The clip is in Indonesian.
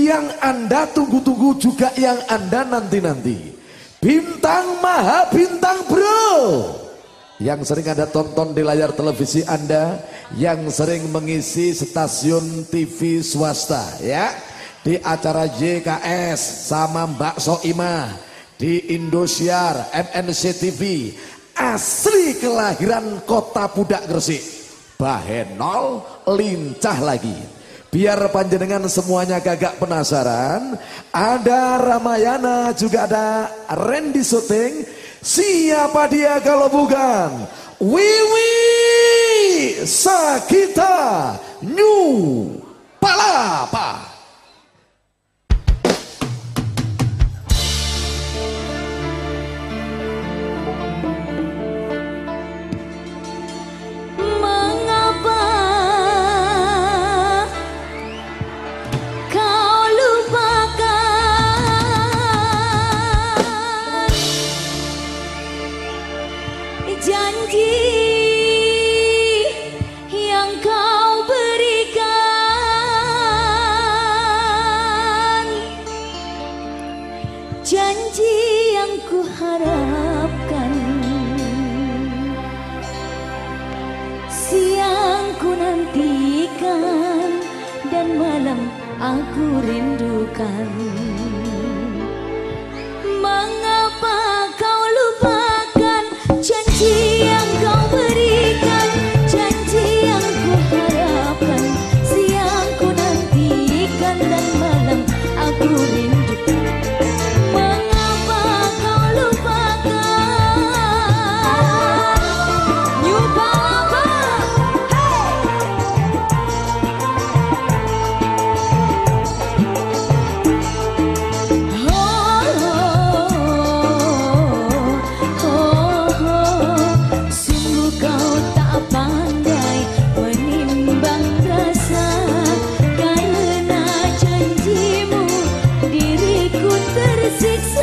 yang Anda tunggu-tunggu juga yang Anda nanti-nanti. Bintang Maha Bintang Bro, yang sering Anda tonton di layar televisi Anda, yang sering mengisi stasiun TV swasta ya, di acara JKS sama Mbak Soimah, di Indosiar, MNC TV, asli kelahiran Kota Pudak Gresik, bahenol lincah lagi. Biar panjenengan semuanya gagak penasaran, ada Ramayana, juga ada Randy Syuting. Siapa dia kalau bukan Wiwi Sagita New Palapa. Janji yang kau berikan, janji yang ku harapkan, siang ku nantikan dan malam aku rindukan. Mengapa kau lupakan janji yang kau berikan, janji yang ku harapkan, siang ku nantikan dan malam aku rindukan. Mengapa kau lupakan New Palapa? Sungguh kau tak pandai menimbang rasa, karena janjimu diriku tersiksa.